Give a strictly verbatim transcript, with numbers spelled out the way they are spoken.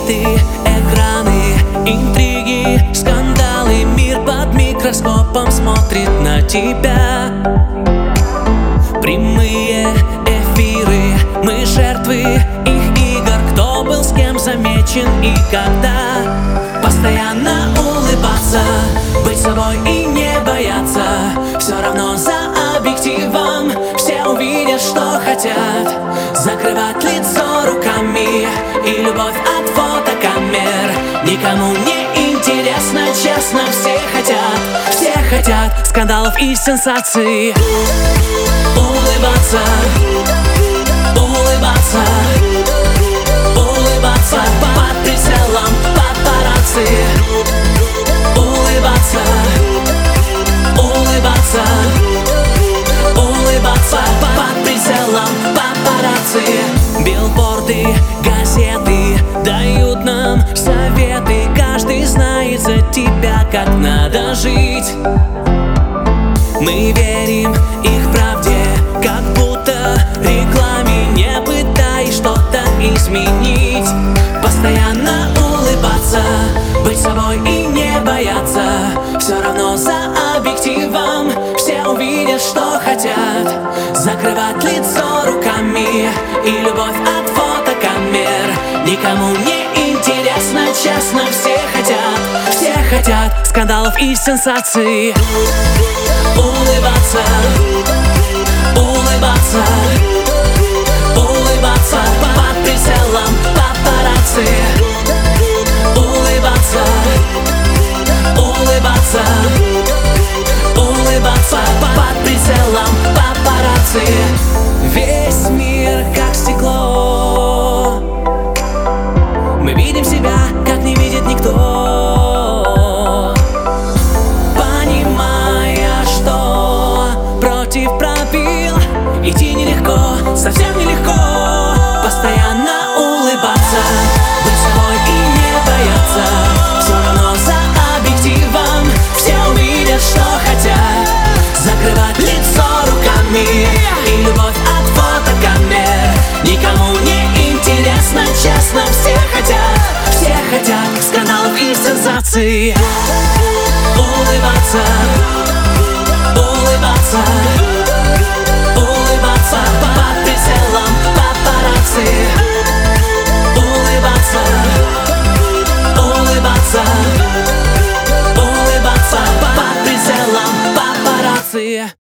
Твиты, экраны, интриги, скандалы. Мир под микроскопом смотрит на тебя. Прямые эфиры, мы жертвы их игр. Кто был с кем замечен и когда. Постоянно улыбаться, быть собой и не бояться. Все равно за объективом все увидят, что хотят. Закрывать лицо руками и любовь от фотокамер. Никому не интересно, честно, все хотят. Все хотят скандалов и сенсаций. Улыбаться, улыбаться, улыбаться под прицелом папарацци. Улыбаться, улыбаться, улыбаться под прицелом папарацци. Билборды, газеты дают нам советы. Каждый знает за тебя, как надо жить. Мы верим их правде, как будто рекламе, не пытаясь что-то изменить. Постоянно улыбаться, быть собой и не бояться. Все равно за объективом все увидят, что хотят. Закрывать лицо руками и любовь от фотокамер. Никому не интересно, честно, все хотят. Все хотят скандалов и сенсаций. Улыбаться, улыбаться, улыбаться под прицелом папарацци. Улыбаться, улыбаться, улыбаться под прицелом папарацци. Весь мир как стекло, мы видим себя, как не видит никто. Идти нелегко, совсем нелегко. Постоянно улыбаться, быть собой и не бояться. Все равно за объективом все увидят, что хотят. Закрывать лицо руками и любовь от фотокамер. Никому не интересно, честно, все хотят. Все хотят скандалов и сенсаций. Улыбаться, улыбаться, улыбаться под прицелом папарацци. Улыбаться, улыбаться, улыбаться под прицелом папарацци.